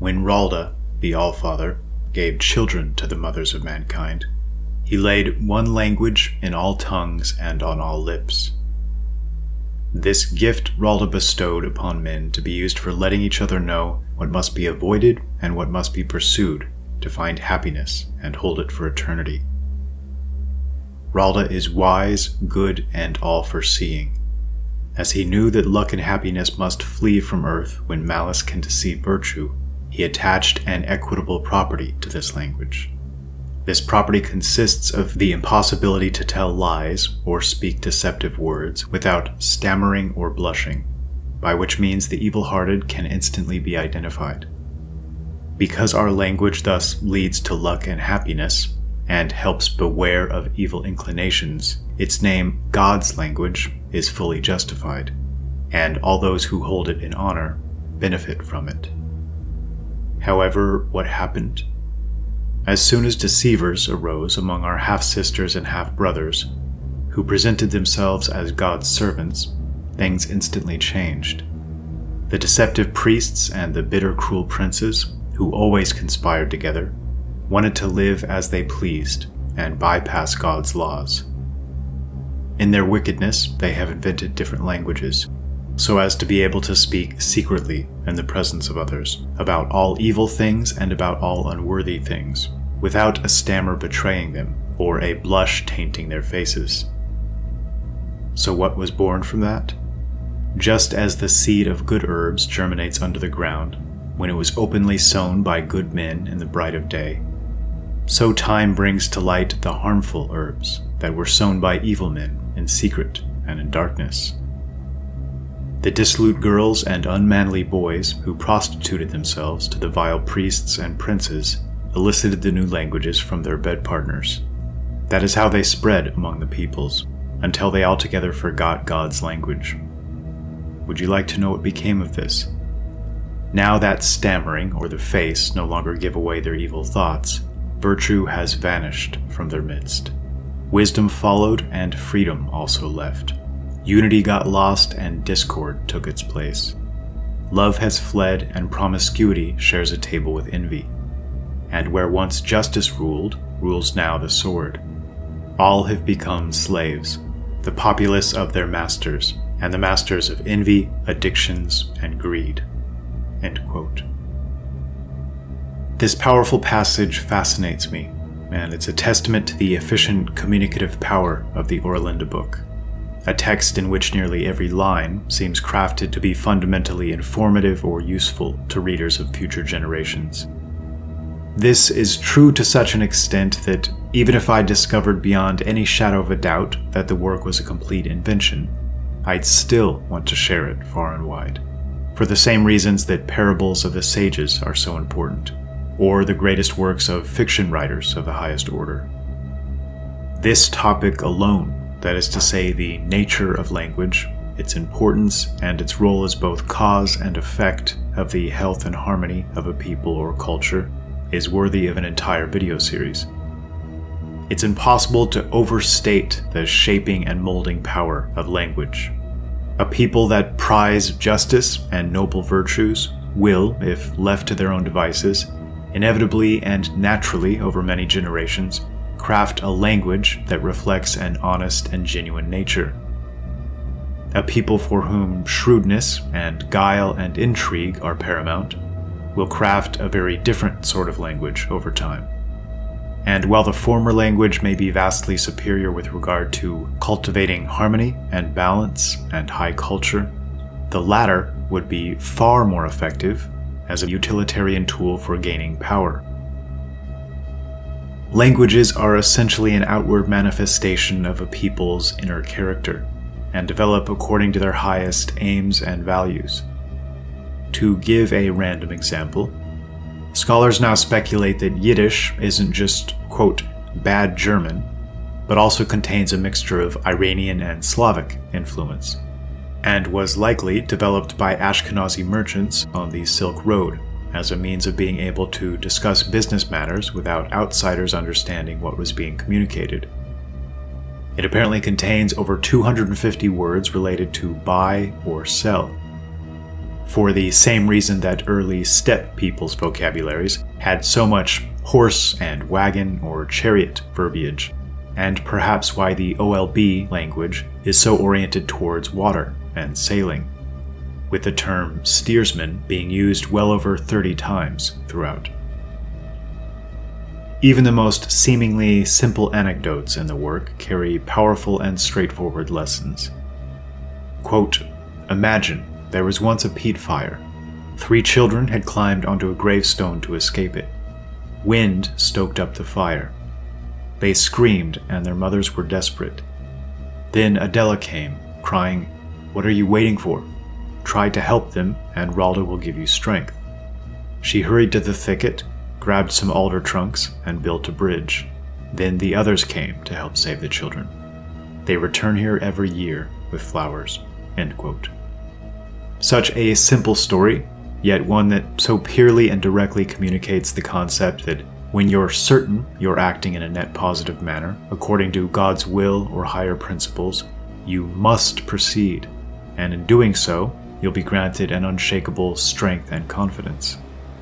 When Ralda, the Allfather, gave children to the mothers of mankind, he laid one language in all tongues and on all lips. This gift Ralda bestowed upon men to be used for letting each other know what must be avoided and what must be pursued to find happiness and hold it for eternity. Ralda is wise, good, and all-foreseeing. As he knew that luck and happiness must flee from earth when malice can deceive virtue, he attached an equitable property to this language. This property consists of the impossibility to tell lies or speak deceptive words without stammering or blushing, by which means the evil-hearted can instantly be identified. Because our language thus leads to luck and happiness, and helps beware of evil inclinations, its name, God's language, is fully justified, and all those who hold it in honor benefit from it. However, what happened? As soon as deceivers arose among our half-sisters and half-brothers, who presented themselves as God's servants, things instantly changed. The deceptive priests and the bitter, cruel princes, who always conspired together, wanted to live as they pleased and bypass God's laws. In their wickedness, they have invented different languages, so as to be able to speak secretly in the presence of others about all evil things and about all unworthy things, without a stammer betraying them or a blush tainting their faces. So what was born from that? Just as the seed of good herbs germinates under the ground when it was openly sown by good men in the bright of day, so time brings to light the harmful herbs that were sown by evil men in secret and in darkness. The dissolute girls and unmanly boys who prostituted themselves to the vile priests and princes elicited the new languages from their bed partners. That is how they spread among the peoples, until they altogether forgot God's language. Would you like to know what became of this? Now that stammering or the face no longer give away their evil thoughts, virtue has vanished from their midst. Wisdom followed, and freedom also left. Unity got lost, and discord took its place. Love has fled, and promiscuity shares a table with envy. And where once justice ruled, rules now the sword. All have become slaves, the populace of their masters, and the masters of envy, addictions, and greed." End quote. This powerful passage fascinates me, and it's a testament to the efficient communicative power of the Orlinda book, a text in which nearly every line seems crafted to be fundamentally informative or useful to readers of future generations. This is true to such an extent that even if I discovered beyond any shadow of a doubt that the work was a complete invention, I'd still want to share it far and wide, for the same reasons that parables of the sages are so important, or the greatest works of fiction writers of the highest order. This topic alone, that is to say the nature of language, its importance, and its role as both cause and effect of the health and harmony of a people or culture, is worthy of an entire video series. It's impossible to overstate the shaping and molding power of language. A people that prize justice and noble virtues will, if left to their own devices, inevitably and naturally over many generations, craft a language that reflects an honest and genuine nature. A people for whom shrewdness and guile and intrigue are paramount will craft a very different sort of language over time. And while the former language may be vastly superior with regard to cultivating harmony and balance and high culture, the latter would be far more effective as a utilitarian tool for gaining power. Languages are essentially an outward manifestation of a people's inner character, and develop according to their highest aims and values. To give a random example, scholars now speculate that Yiddish isn't just, quote, bad German, but also contains a mixture of Iranian and Slavic influence, and was likely developed by Ashkenazi merchants on the Silk Road as a means of being able to discuss business matters without outsiders understanding what was being communicated. It apparently contains over 250 words related to buy or sell. for the same reason that early steppe people's vocabularies had so much horse and wagon or chariot verbiage, and perhaps why the OLB language is so oriented towards water and sailing, with the term steersman being used well over 30 times throughout. Even the most seemingly simple anecdotes in the work carry powerful and straightforward lessons. Quote, "Imagine there was once a peat fire. 3 children had climbed onto a gravestone to escape it. Wind stoked up the fire. They screamed and their mothers were desperate. Then Adela came, crying, 'What are you waiting for? Try to help them and Ralda will give you strength.' She hurried to the thicket, grabbed some alder trunks, and built a bridge. Then the others came to help save the children. They return here every year with flowers." End quote. Such a simple story, yet one that so purely and directly communicates the concept that when you're certain you're acting in a net positive manner, according to God's will or higher principles, you must proceed, and in doing so, you'll be granted an unshakable strength and confidence.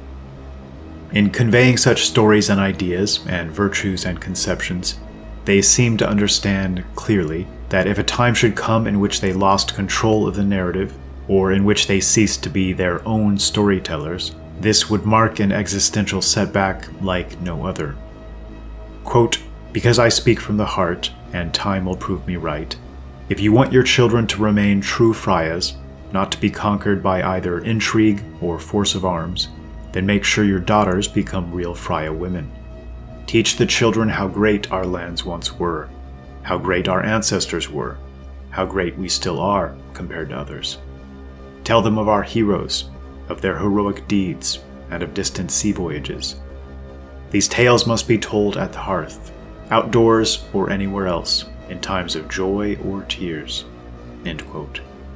In conveying such stories and ideas, and virtues and conceptions, they seem to understand clearly that if a time should come in which they lost control of the narrative, or in which they ceased to be their own storytellers, this would mark an existential setback like no other. Quote, "Because I speak from the heart, and time will prove me right, if you want your children to remain true Freyas, not to be conquered by either intrigue or force of arms, then make sure your daughters become real Freya women. Teach the children how great our lands once were, how great our ancestors were, how great we still are compared to others. Tell them of our heroes, of their heroic deeds, and of distant sea voyages. These tales must be told at the hearth, outdoors or anywhere else, in times of joy or tears." End quote.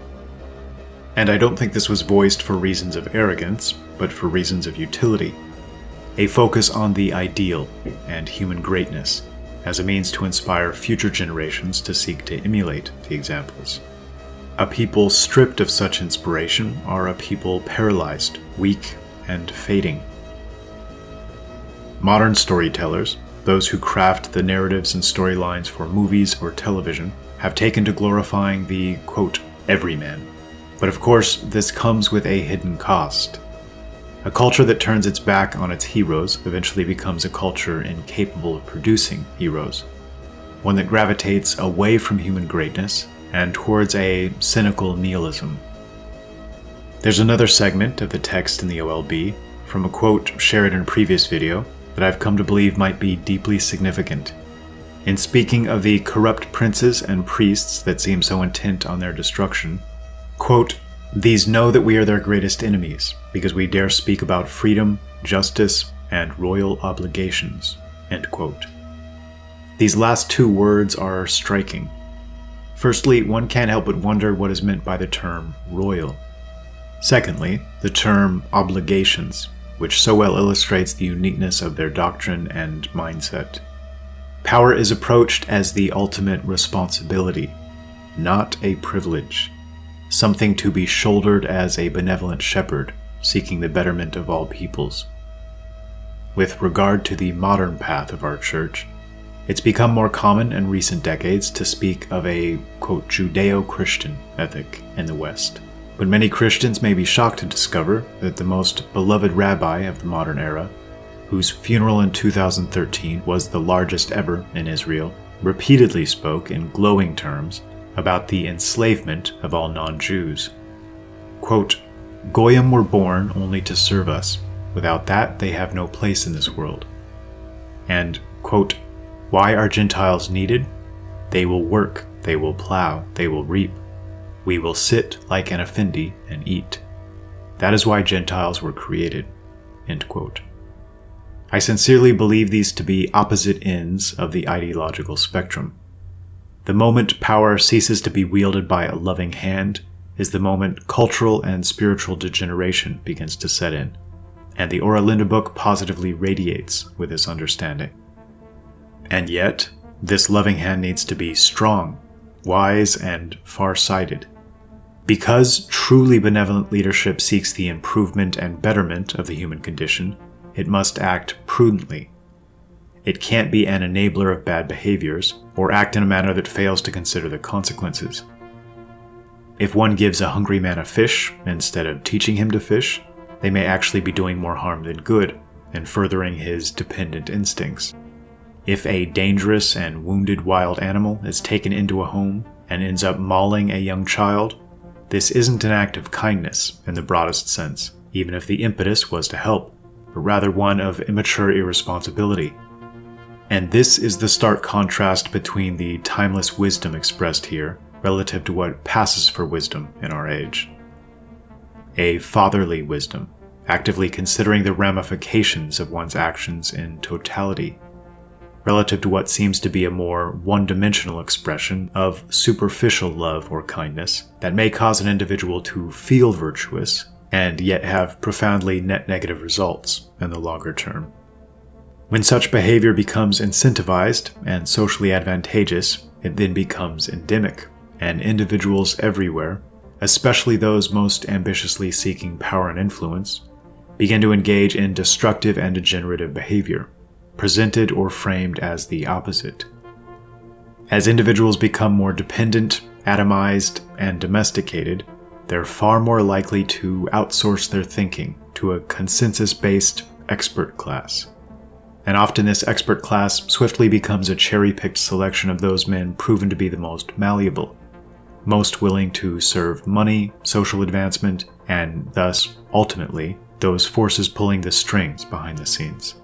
And I don't think this was voiced for reasons of arrogance, but for reasons of utility. A focus on the ideal and human greatness as a means to inspire future generations to seek to emulate the examples. A people stripped of such inspiration are a people paralyzed, weak, and fading. Modern storytellers, those who craft the narratives and storylines for movies or television, have taken to glorifying the, quote, "everyman." But of course, this comes with a hidden cost. A culture that turns its back on its heroes eventually becomes a culture incapable of producing heroes, one that gravitates away from human greatness and towards a cynical nihilism. There's another segment of the text in the OLB, from a quote shared in a previous video, that I've come to believe might be deeply significant. In speaking of the corrupt princes and priests that seem so intent on their destruction, quote, "These know that we are their greatest enemies, because we dare speak about freedom, justice, and royal obligations." End quote. These last 2 words are striking. Firstly, one can't help but wonder what is meant by the term royal. Secondly, the term obligations, which so well illustrates the uniqueness of their doctrine and mindset. Power is approached as the ultimate responsibility, not a privilege. Something to be shouldered as a benevolent shepherd, seeking the betterment of all peoples. With regard to the modern path of our church, it's become more common in recent decades to speak of a, quote, Judeo-Christian ethic in the West. But many Christians may be shocked to discover that the most beloved rabbi of the modern era, whose funeral in 2013 was the largest ever in Israel, repeatedly spoke in glowing terms about the enslavement of all non-Jews. Quote, "Goyim were born only to serve us. Without that, they have no place in this world." And, quote, "Why are Gentiles needed? They will work, they will plow, they will reap. We will sit like an Effendi and eat. That is why Gentiles were created." End quote. I sincerely believe these to be opposite ends of the ideological spectrum. The moment power ceases to be wielded by a loving hand is the moment cultural and spiritual degeneration begins to set in, and the Aurelindo book positively radiates with this understanding. And yet, this loving hand needs to be strong, wise, and far-sighted. Because truly benevolent leadership seeks the improvement and betterment of the human condition, it must act prudently. It can't be an enabler of bad behaviors, or act in a manner that fails to consider the consequences. If one gives a hungry man a fish instead of teaching him to fish, they may actually be doing more harm than good, and furthering his dependent instincts. If a dangerous and wounded wild animal is taken into a home and ends up mauling a young child, this isn't an act of kindness in the broadest sense, even if the impetus was to help, but rather one of immature irresponsibility. And this is the stark contrast between the timeless wisdom expressed here relative to what passes for wisdom in our age. A fatherly wisdom, actively considering the ramifications of one's actions in totality, relative to what seems to be a more one-dimensional expression of superficial love or kindness that may cause an individual to feel virtuous and yet have profoundly net negative results in the longer term. When such behavior becomes incentivized and socially advantageous, it then becomes endemic, and individuals everywhere, especially those most ambitiously seeking power and influence, begin to engage in destructive and degenerative behavior, presented or framed as the opposite. As individuals become more dependent, atomized, and domesticated, they're far more likely to outsource their thinking to a consensus-based expert class. And often this expert class swiftly becomes a cherry-picked selection of those men proven to be the most malleable, most willing to serve money, social advancement, and thus, ultimately, those forces pulling the strings behind the scenes.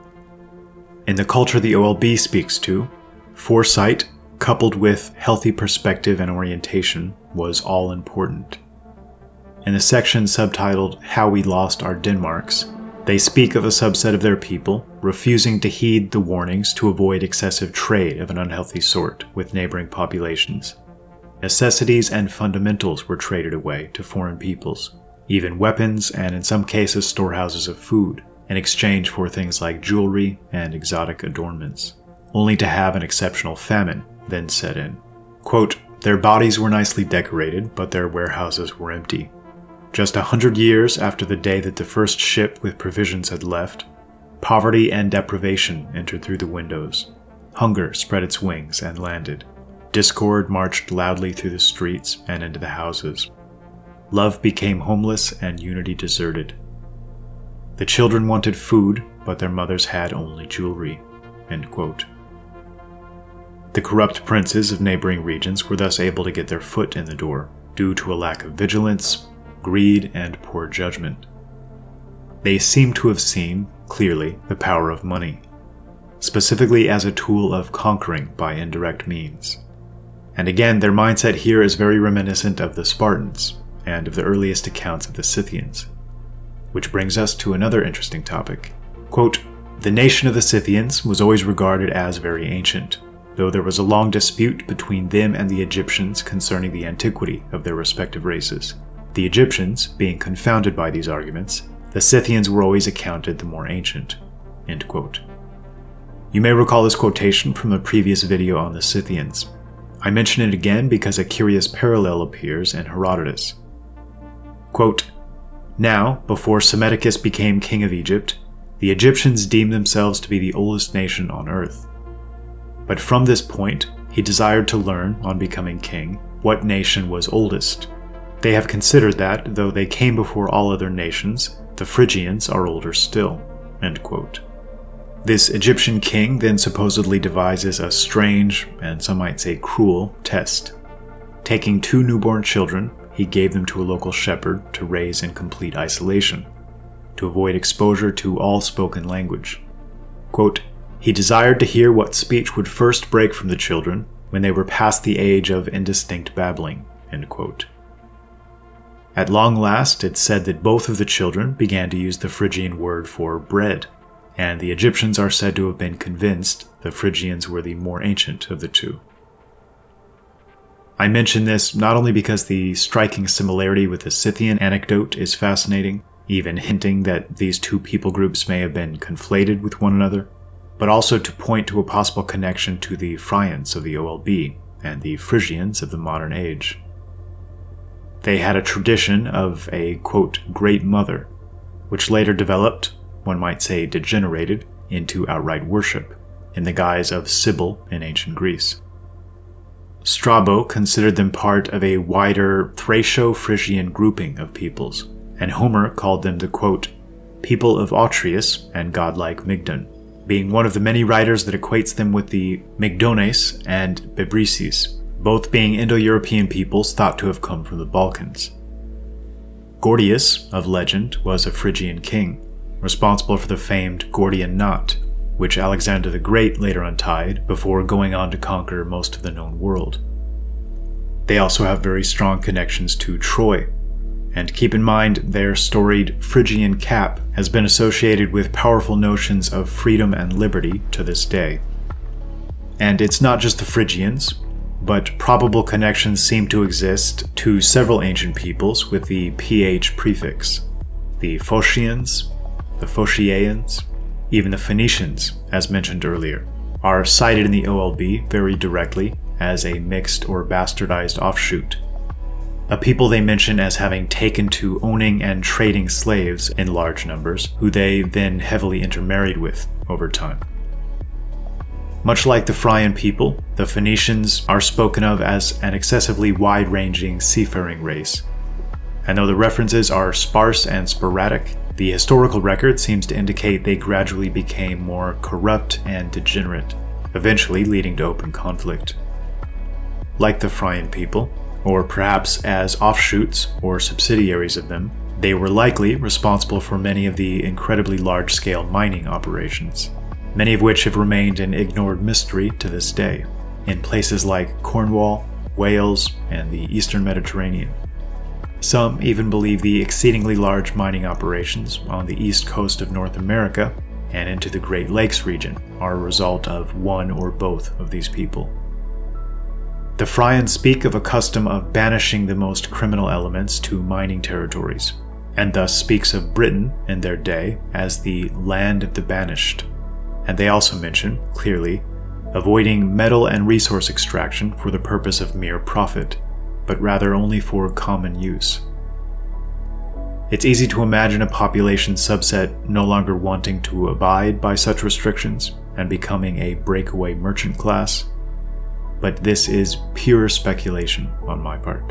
In the culture the OLB speaks to, foresight, coupled with healthy perspective and orientation, was all important. In the section subtitled How We Lost Our Denmarks, they speak of a subset of their people refusing to heed the warnings to avoid excessive trade of an unhealthy sort with neighboring populations. Necessities and fundamentals were traded away to foreign peoples, even weapons and in some cases storehouses of food, in exchange for things like jewelry and exotic adornments, only to have an exceptional famine then set in. Quote, "Their bodies were nicely decorated, but their warehouses were empty. Just 100 years after the day that the first ship with provisions had left, poverty and deprivation entered through the windows. Hunger spread its wings and landed. Discord marched loudly through the streets and into the houses. Love became homeless and unity deserted. The children wanted food, but their mothers had only jewelry." End quote. The corrupt princes of neighboring regions were thus able to get their foot in the door, due to a lack of vigilance, greed, and poor judgment. They seem to have seen, clearly, the power of money, specifically as a tool of conquering by indirect means. And again, their mindset here is very reminiscent of the Spartans, and of the earliest accounts of the Scythians. Which brings us to another interesting topic. Quote, "The nation of the Scythians was always regarded as very ancient, though there was a long dispute between them and the Egyptians concerning the antiquity of their respective races. The Egyptians, being confounded by these arguments, the Scythians were always accounted the more ancient." End quote. You may recall this quotation from the previous video on the Scythians. I mention it again because a curious parallel appears in Herodotus. Quote, "Now, before Psammetichus became king of Egypt, the Egyptians deemed themselves to be the oldest nation on earth. But from this point, he desired to learn, on becoming king, what nation was oldest. They have considered that, though they came before all other nations, the Phrygians are older still." End quote. This Egyptian king then supposedly devises a strange, and some might say cruel, test. Taking 2 newborn children, he gave them to a local shepherd to raise in complete isolation, to avoid exposure to all spoken language. Quote, "He desired to hear what speech would first break from the children when they were past the age of indistinct babbling." End quote. At long last, it's said that both of the children began to use the Phrygian word for bread, and the Egyptians are said to have been convinced the Phrygians were the more ancient of the two. I mention this not only because the striking similarity with the Scythian anecdote is fascinating, even hinting that these two people groups may have been conflated with one another, but also to point to a possible connection to the Phryans of the OLB and the Phrygians of the modern age. they had a tradition of a, quote, great mother, which later developed, one might say degenerated, into outright worship, in the guise of Sibyl in ancient Greece. Strabo considered them part of a wider Thraco-Phrygian grouping of peoples, and Homer called them the, quote, people of Atreus and godlike Mygdon, being one of the many writers that equates them with the Mygdones and Bebryces, both being Indo-European peoples thought to have come from the Balkans. Gordius, of legend, was a Phrygian king, responsible for the famed Gordian knot, which Alexander the Great later untied before going on to conquer most of the known world. They also have very strong connections to Troy, and keep in mind their storied Phrygian cap has been associated with powerful notions of freedom and liberty to this day. And it's not just the Phrygians, but probable connections seem to exist to several ancient peoples with the PH prefix. The Phocians, the Phociaeans, even the Phoenicians, as mentioned earlier, are cited in the OLB very directly as a mixed or bastardized offshoot, a people they mention as having taken to owning and trading slaves in large numbers, who they then heavily intermarried with over time. Much like the Phrygian people, the Phoenicians are spoken of as an excessively wide-ranging seafaring race. And though the references are sparse and sporadic, the historical record seems to indicate they gradually became more corrupt and degenerate, eventually leading to open conflict. Like the Phrygian people, or perhaps as offshoots or subsidiaries of them, they were likely responsible for many of the incredibly large-scale mining operations, many of which have remained an ignored mystery to this day, in places like Cornwall, Wales, and the Eastern Mediterranean. Some even believe the exceedingly large mining operations on the east coast of North America and into the Great Lakes region are a result of one or both of these people. The Phrygians speak of a custom of banishing the most criminal elements to mining territories, and thus speaks of Britain in their day as the land of the banished. And they also mention, clearly, avoiding metal and resource extraction for the purpose of mere profit, but rather only for common use. It's easy to imagine a population subset no longer wanting to abide by such restrictions and becoming a breakaway merchant class, but this is pure speculation on my part.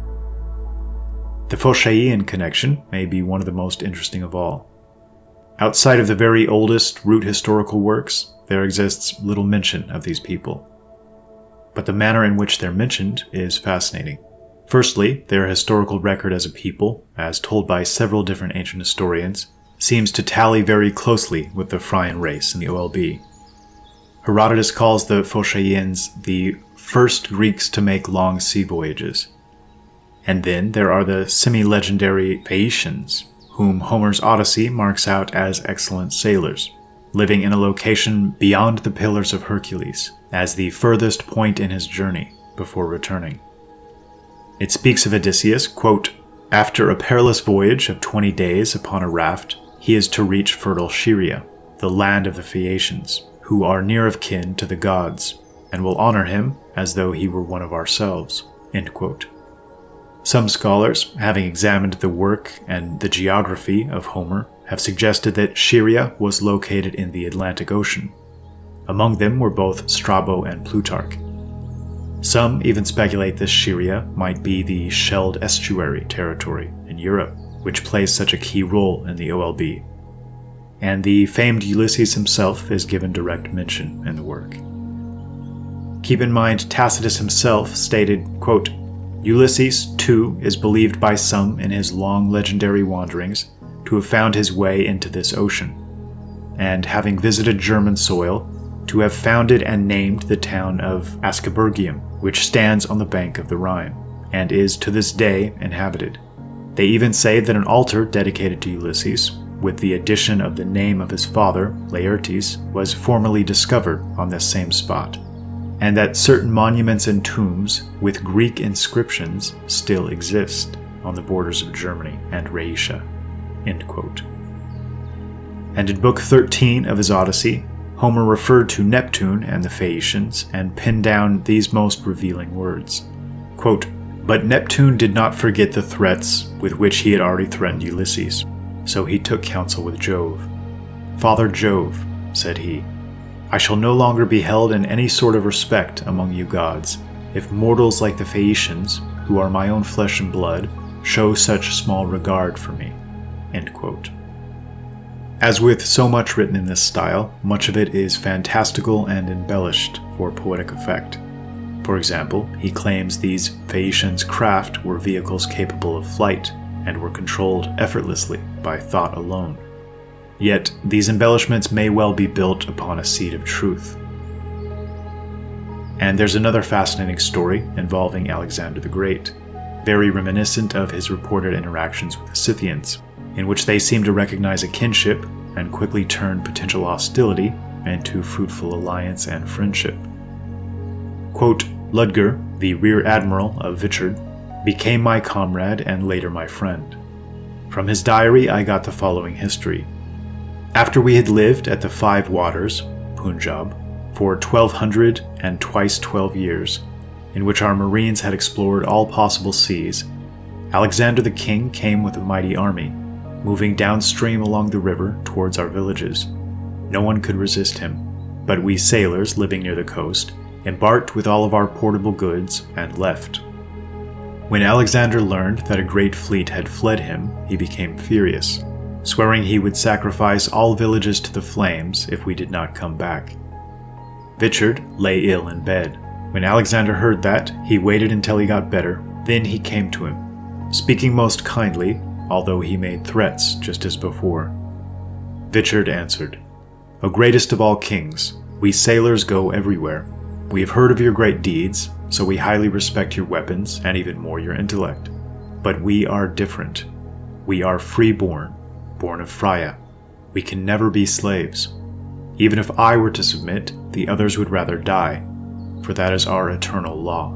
The Phociaean connection may be one of the most interesting of all. Outside of the very oldest root historical works, there exists little mention of these people. But the manner in which they're mentioned is fascinating. Firstly, their historical record as a people, as told by several different ancient historians, seems to tally very closely with the Phrygian race in the OLB. Herodotus calls the Phociaeans the first Greeks to make long sea voyages. And then there are the semi-legendary Phaeacians, whom Homer's Odyssey marks out as excellent sailors, living in a location beyond the Pillars of Hercules, as the furthest point in his journey before returning. It speaks of Odysseus, quote, after a perilous voyage of 20 days upon a raft, he is to reach fertile Scheria, the land of the Phaeacians, who are near of kin to the gods, and will honor him as though he were one of ourselves. End quote. Some scholars, having examined the work and the geography of Homer, have suggested that Scheria was located in the Atlantic Ocean. Among them were both Strabo and Plutarch. Some even speculate this Scheria might be the Scheld Estuary territory in Europe, which plays such a key role in the OLB. And the famed Ulysses himself is given direct mention in the work. Keep in mind, Tacitus himself stated, quote, Ulysses, too, is believed by some in his long legendary wanderings to have found his way into this ocean, and having visited German soil, to have founded and named the town of Ascaburgium, which stands on the bank of the Rhine, and is to this day inhabited. They even say that an altar dedicated to Ulysses, with the addition of the name of his father, Laertes, was formerly discovered on this same spot, and that certain monuments and tombs with Greek inscriptions still exist on the borders of Germany and Rhaetia. End quote. And in Book 13 of his Odyssey, Homer referred to Neptune and the Phaeacians and pinned down these most revealing words. Quote, But Neptune did not forget the threats with which he had already threatened Ulysses, so he took counsel with Jove. "Father Jove," said he, "I shall no longer be held in any sort of respect among you gods, if mortals like the Phaeacians, who are my own flesh and blood, show such small regard for me." End quote. As with so much written in this style, much of it is fantastical and embellished for poetic effect. For example, he claims these Phaeacians' craft were vehicles capable of flight and were controlled effortlessly by thought alone. Yet, these embellishments may well be built upon a seed of truth. And there's another fascinating story involving Alexander the Great, very reminiscent of his reported interactions with the Scythians, in which they seem to recognize a kinship and quickly turn potential hostility into fruitful alliance and friendship. Quote, "Ludger, the rear admiral of Vichard, became my comrade and later my friend. From his diary I got the following history. After we had lived at the Five Waters, Punjab, for 1200 and twice 12 years, in which our marines had explored all possible seas, Alexander the King came with a mighty army, moving downstream along the river towards our villages. No one could resist him, but we sailors living near the coast embarked with all of our portable goods and left. When Alexander learned that a great fleet had fled him, he became furious, swearing he would sacrifice all villages to the flames if we did not come back. Vichard lay ill in bed. When Alexander heard that, he waited until he got better, then he came to him, speaking most kindly, although he made threats just as before. Vichard answered, "O greatest of all kings, we sailors go everywhere. We have heard of your great deeds, so we highly respect your weapons and even more your intellect. But we are different. We are free-born, born of Freya. We can never be slaves. Even if I were to submit, the others would rather die, for that is our eternal law."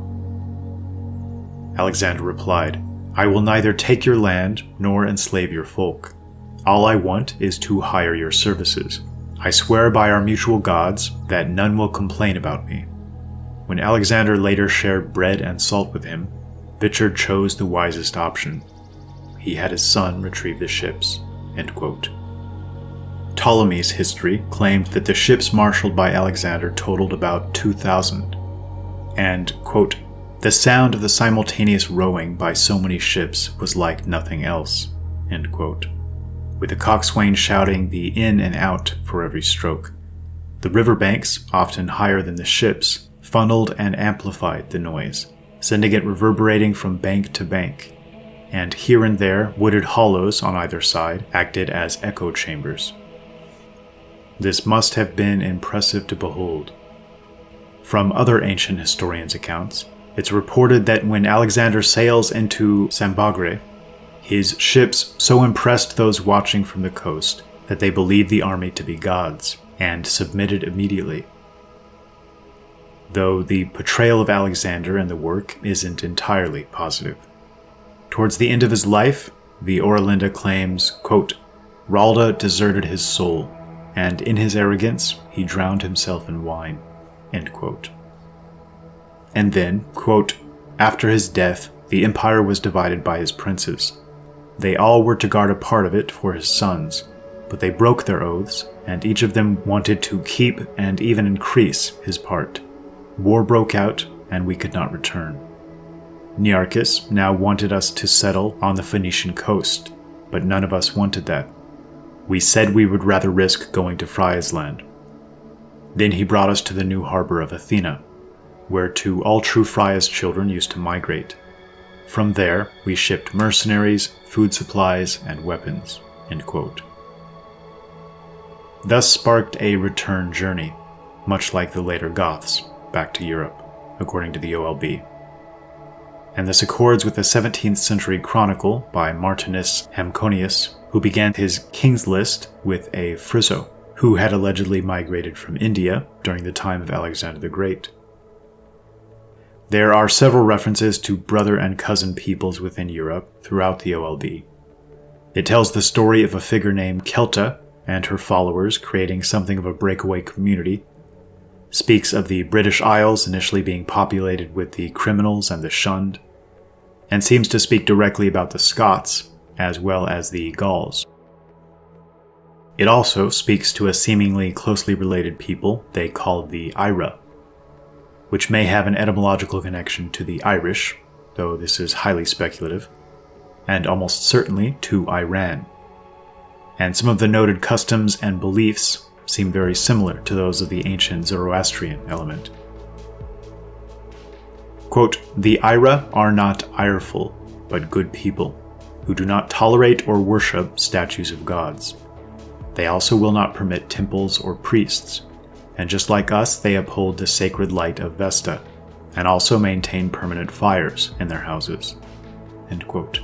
Alexander replied, "I will neither take your land nor enslave your folk. All I want is to hire your services. I swear by our mutual gods that none will complain about me." When Alexander later shared bread and salt with him, Vichard chose the wisest option. He had his son retrieve the ships. End quote. Ptolemy's history claimed that the ships marshaled by Alexander totaled about 2,000, and, quote, "The sound of the simultaneous rowing by so many ships was like nothing else," end quote, with the coxswain shouting the in and out for every stroke. The riverbanks, often higher than the ships, funneled and amplified the noise, sending it reverberating from bank to bank, and here and there wooded hollows on either side acted as echo chambers. This must have been impressive to behold. From other ancient historians' accounts, it's reported that when Alexander sails into Sambagre, his ships so impressed those watching from the coast that they believed the army to be gods, and submitted immediately. Though the portrayal of Alexander in the work isn't entirely positive. Towards the end of his life, the Oralinda claims, quote, "Ralda deserted his soul, and in his arrogance he drowned himself in wine," end quote. And then, quote, "After his death, the empire was divided by his princes. They all were to guard a part of it for his sons, but they broke their oaths, and each of them wanted to keep and even increase his part. War broke out, and we could not return. Nearchus now wanted us to settle on the Phoenician coast, but none of us wanted that. We said we would rather risk going to Freya's land. Then he brought us to the new harbor of Athena, where to all true Freya's children used to migrate. From there, we shipped mercenaries, food supplies, and weapons," end quote. Thus sparked a return journey, much like the later Goths, back to Europe, according to the OLB. And this accords with the 17th century chronicle by Martinus Hamconius, who began his King's List with a Friso, who had allegedly migrated from India during the time of Alexander the Great. There are several references to brother and cousin peoples within Europe throughout the OLB. It tells the story of a figure named Celta and her followers creating something of a breakaway community, speaks of the British Isles initially being populated with the criminals and the shunned, and seems to speak directly about the Scots, as well as the Gauls. It also speaks to a seemingly closely related people they called the Ira, which may have an etymological connection to the Irish, though this is highly speculative, and almost certainly to Iran. And some of the noted customs and beliefs seem very similar to those of the ancient Zoroastrian element. Quote, "The Ira are not ireful, but good people, who do not tolerate or worship statues of gods. They also will not permit temples or priests, and just like us, they uphold the sacred light of Vesta, and also maintain permanent fires in their houses." End quote.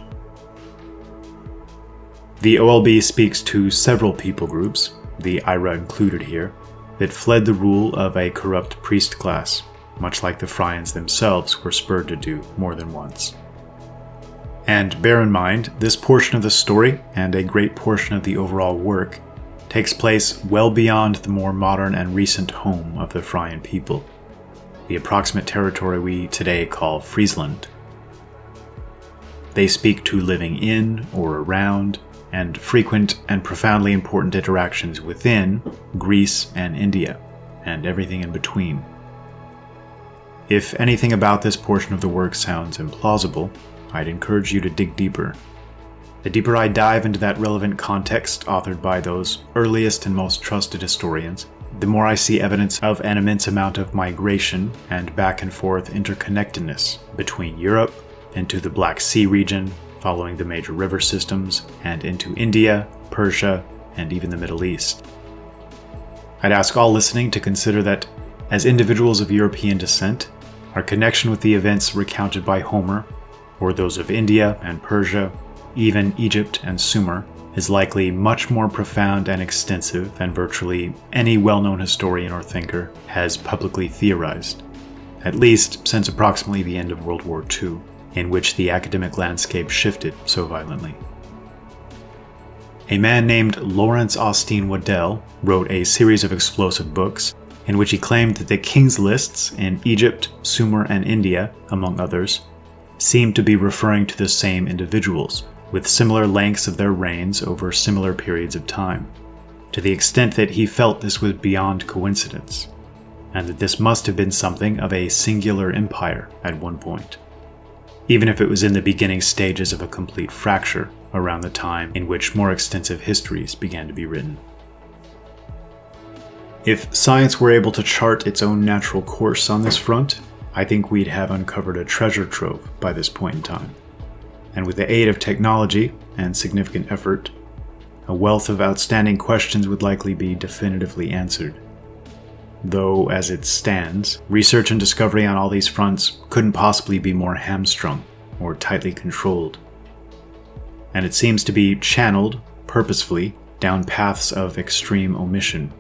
The OLB speaks to several people groups, the Ira included here, that fled the rule of a corrupt priest class, much like the Frians themselves were spurred to do more than once. And bear in mind, this portion of the story, and a great portion of the overall work, takes place well beyond the more modern and recent home of the Frian people, the approximate territory we today call Friesland. They speak to living in or around, and frequent and profoundly important interactions within Greece and India, and everything in between. If anything about this portion of the work sounds implausible, I'd encourage you to dig deeper. The deeper I dive into that relevant context authored by those earliest and most trusted historians, the more I see evidence of an immense amount of migration and back and forth interconnectedness between Europe, into the Black Sea region, following the major river systems, and into India, Persia, and even the Middle East. I'd ask all listening to consider that, as individuals of European descent, our connection with the events recounted by Homer, or those of India and Persia, even Egypt and Sumer, is likely much more profound and extensive than virtually any well-known historian or thinker has publicly theorized, at least since approximately the end of World War II, in which the academic landscape shifted so violently. A man named Lawrence Austin Waddell wrote a series of explosive books in which he claimed that the king's lists in Egypt, Sumer, and India, among others, seemed to be referring to the same individuals, with similar lengths of their reigns over similar periods of time, to the extent that he felt this was beyond coincidence, and that this must have been something of a singular empire at one point, even if it was in the beginning stages of a complete fracture around the time in which more extensive histories began to be written. If science were able to chart its own natural course on this front, I think we'd have uncovered a treasure trove by this point in time. And with the aid of technology and significant effort, a wealth of outstanding questions would likely be definitively answered. Though, as it stands, research and discovery on all these fronts couldn't possibly be more hamstrung or tightly controlled. And it seems to be channeled, purposefully, down paths of extreme omission.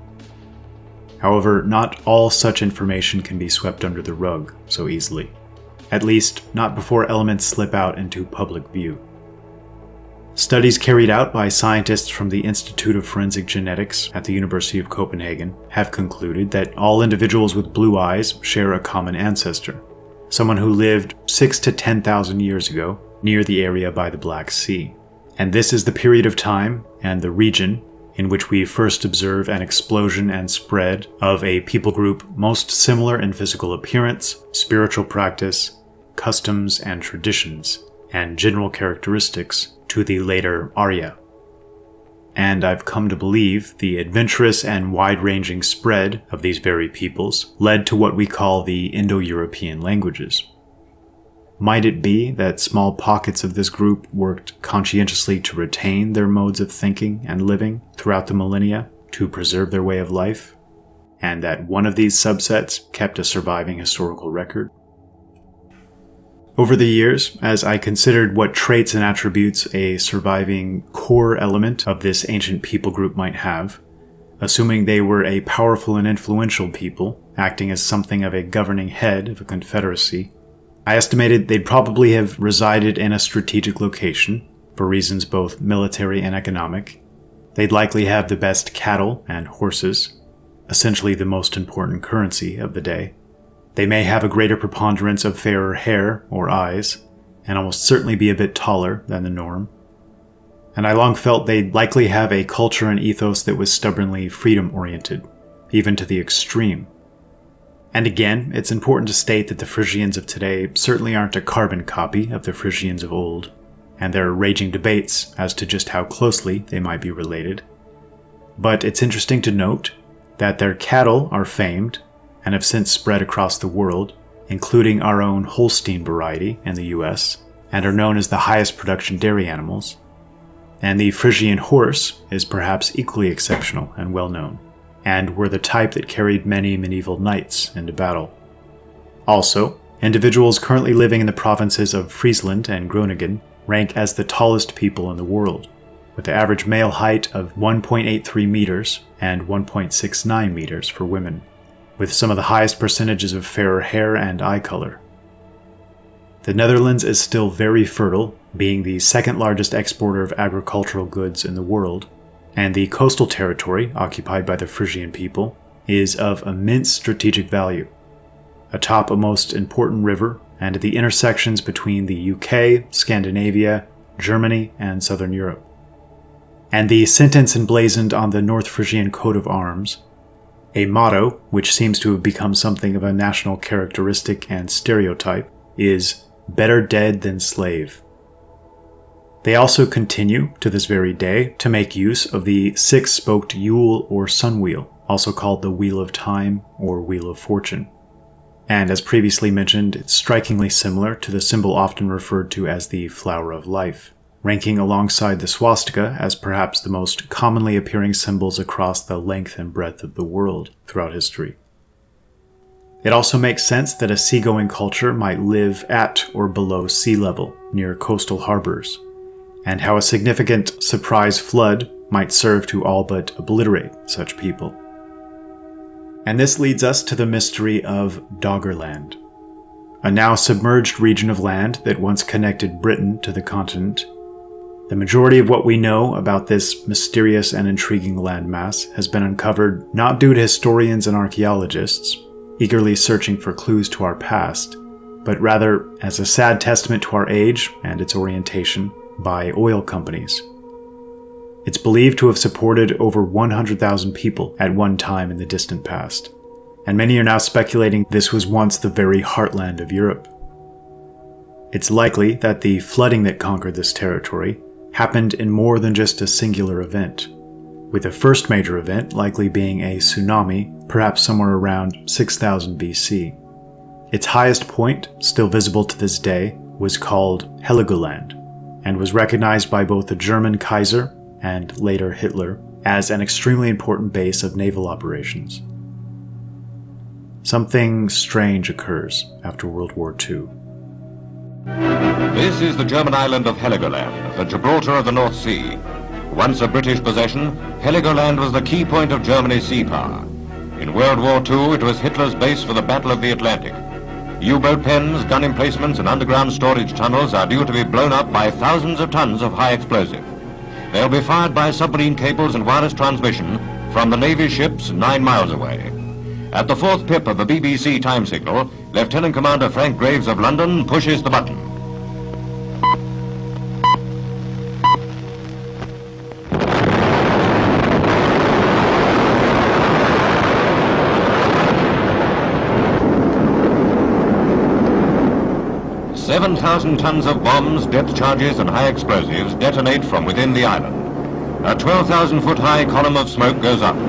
However, not all such information can be swept under the rug so easily. At least, not before elements slip out into public view. Studies carried out by scientists from the Institute of Forensic Genetics at the University of Copenhagen have concluded that all individuals with blue eyes share a common ancestor, someone who lived 6,000 to 10,000 years ago near the area by the Black Sea. And this is the period of time and the region in which we first observe an explosion and spread of a people group most similar in physical appearance, spiritual practice, customs and traditions, and general characteristics to the later Arya. And I've come to believe the adventurous and wide-ranging spread of these very peoples led to what we call the Indo-European languages. Might it be that small pockets of this group worked conscientiously to retain their modes of thinking and living throughout the millennia to preserve their way of life, and that one of these subsets kept a surviving historical record? Over the years, as I considered what traits and attributes a surviving core element of this ancient people group might have, assuming they were a powerful and influential people, acting as something of a governing head of a confederacy, I estimated they'd probably have resided in a strategic location, for reasons both military and economic. They'd likely have the best cattle and horses, essentially the most important currency of the day. They may have a greater preponderance of fairer hair or eyes, and almost certainly be a bit taller than the norm. And I long felt they'd likely have a culture and ethos that was stubbornly freedom-oriented, even to the extreme. And again, it's important to state that the Frisians of today certainly aren't a carbon copy of the Frisians of old, and there are raging debates as to just how closely they might be related. But it's interesting to note that their cattle are famed and have since spread across the world, including our own Holstein variety in the US, and are known as the highest production dairy animals. And the Frisian horse is perhaps equally exceptional and well known, and were the type that carried many medieval knights into battle. Also, individuals currently living in the provinces of Friesland and Groningen rank as the tallest people in the world, with the average male height of 1.83 meters and 1.69 meters for women, with some of the highest percentages of fairer hair and eye color. The Netherlands is still very fertile, being the second largest exporter of agricultural goods in the world, and the coastal territory occupied by the Frisian people is of immense strategic value, atop a most important river and at the intersections between the UK, Scandinavia, Germany, and Southern Europe. And the sentence emblazoned on the North Frisian coat of arms, a motto which seems to have become something of a national characteristic and stereotype, is "Better dead than slave." They also continue, to this very day, to make use of the six-spoked Yule or sun wheel, also called the Wheel of Time or Wheel of Fortune. And as previously mentioned, it's strikingly similar to the symbol often referred to as the Flower of Life, ranking alongside the swastika as perhaps the most commonly appearing symbols across the length and breadth of the world throughout history. It also makes sense that a seagoing culture might live at or below sea level, near coastal harbors, and how a significant surprise flood might serve to all but obliterate such people. And this leads us to the mystery of Doggerland, a now submerged region of land that once connected Britain to the continent. The majority of what we know about this mysterious and intriguing landmass has been uncovered not due to historians and archaeologists, eagerly searching for clues to our past, but rather as a sad testament to our age and its orientation by oil companies. It's believed to have supported over 100,000 people at one time in the distant past, and many are now speculating this was once the very heartland of Europe. It's likely that the flooding that conquered this territory happened in more than just a singular event, with the first major event likely being a tsunami, perhaps somewhere around 6000 BC. Its highest point, still visible to this day, was called Heligoland, and was recognized by both the German Kaiser and later Hitler as an extremely important base of naval operations. Something strange occurs after World War II. This is the German island of Heligoland, the Gibraltar of the North Sea. Once a British possession, Heligoland was the key point of Germany's sea power. In World War II, it was Hitler's base for the Battle of the Atlantic. U-boat pens, gun emplacements, and underground storage tunnels are due to be blown up by thousands of tons of high explosive. They'll be fired by submarine cables and wireless transmission from the Navy ships 9 miles away. At the fourth pip of the BBC time signal, Lieutenant Commander Frank Graves of London pushes the button. "7,000 tons of bombs, depth charges, and high explosives detonate from within the island. A 12,000-foot high column of smoke goes up.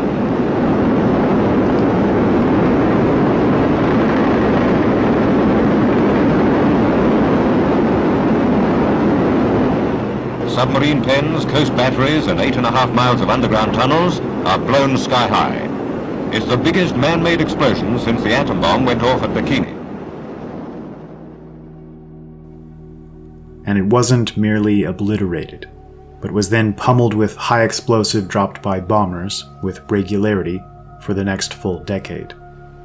Submarine pens, coast batteries, and 8.5 miles of underground tunnels are blown sky high. It's the biggest man-made explosion since the atom bomb went off at Bikini. And it wasn't merely obliterated, but was then pummeled with high explosive dropped by bombers with regularity for the next full decade.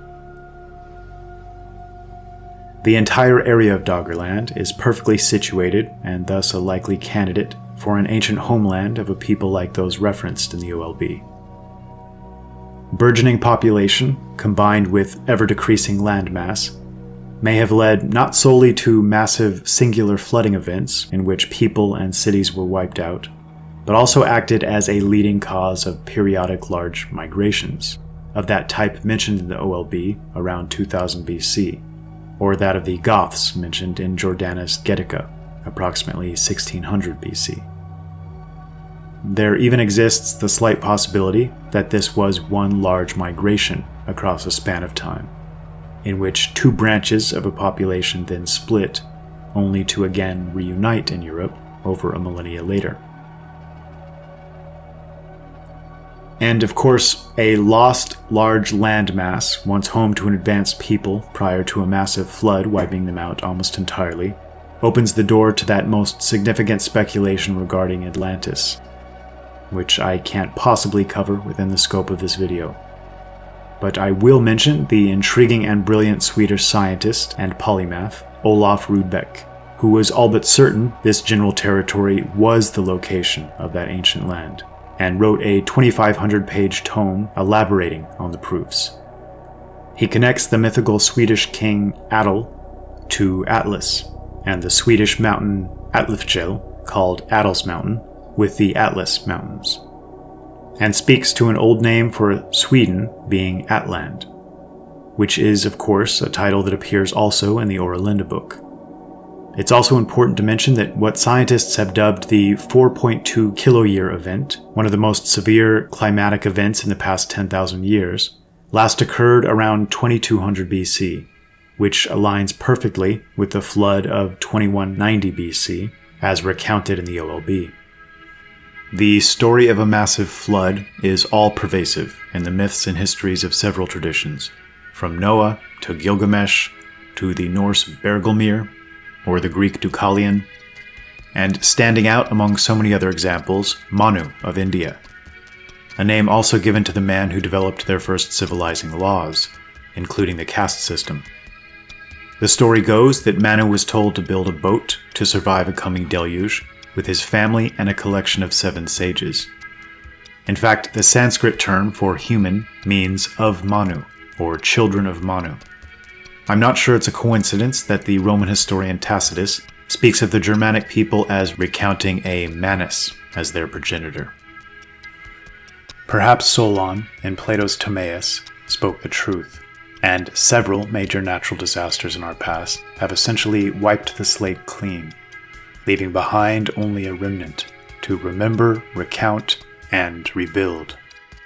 The entire area of Doggerland is perfectly situated and thus a likely candidate for an ancient homeland of a people like those referenced in the OLB. Burgeoning population, combined with ever-decreasing landmass, may have led not solely to massive singular flooding events in which people and cities were wiped out, but also acted as a leading cause of periodic large migrations, of that type mentioned in the OLB around 2000 BC, or that of the Goths mentioned in Jordanes Getica, approximately 1600 BC. There even exists the slight possibility that this was one large migration across a span of time, in which two branches of a population then split, only to again reunite in Europe over a millennia later. And of course, a lost large landmass, once home to an advanced people prior to a massive flood wiping them out almost entirely, opens the door to that most significant speculation regarding Atlantis, which I can't possibly cover within the scope of this video. But I will mention the intriguing and brilliant Swedish scientist and polymath Olof Rudbeck, who was all but certain this general territory was the location of that ancient land, and wrote a 2,500-page tome elaborating on the proofs. He connects the mythical Swedish king Adel to Atlas, and the Swedish mountain Atlifjäll, called Adel's Mountain, with the Atlas Mountains, and speaks to an old name for Sweden being Atland, which is, of course, a title that appears also in the Orlinda book. It's also important to mention that what scientists have dubbed the 4.2 kiloyear event, one of the most severe climatic events in the past 10,000 years, last occurred around 2200 BC, which aligns perfectly with the flood of 2190 BC, as recounted in the OLB. The story of a massive flood is all-pervasive in the myths and histories of several traditions, from Noah to Gilgamesh to the Norse Bergelmir or the Greek Deucalion, and standing out among so many other examples, Manu of India, a name also given to the man who developed their first civilizing laws, including the caste system. The story goes that Manu was told to build a boat to survive a coming deluge, with his family and a collection of 7 sages. In fact, the Sanskrit term for human means of Manu, or children of Manu. I'm not sure it's a coincidence that the Roman historian Tacitus speaks of the Germanic people as recounting a Manus as their progenitor. Perhaps Solon, in Plato's Timaeus, spoke the truth, and several major natural disasters in our past have essentially wiped the slate clean, leaving behind only a remnant to remember, recount, and rebuild.